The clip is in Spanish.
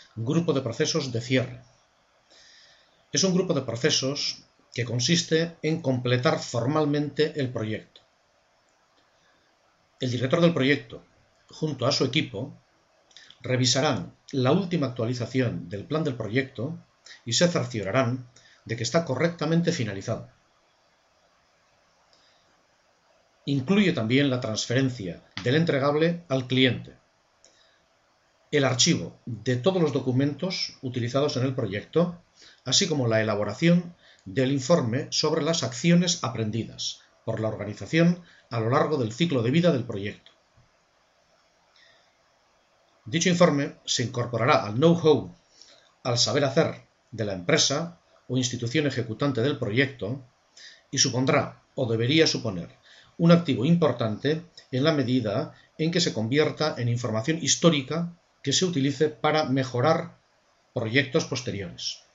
Grupo de procesos de cierre. Es un grupo de procesos que consiste en completar formalmente el proyecto. El director del proyecto, junto a su equipo, revisarán la última actualización del plan del proyecto y se cerciorarán de que está correctamente finalizado. Incluye también la transferencia del entregable al cliente, el archivo de todos los documentos utilizados en el proyecto, así como la elaboración del informe sobre las acciones aprendidas por la organización a lo largo del ciclo de vida del proyecto. Dicho informe se incorporará al know-how, al saber hacer de la empresa o institución ejecutante del proyecto y supondrá o debería suponer un activo importante en la medida en que se convierta en información histórica que se utilice para mejorar proyectos posteriores.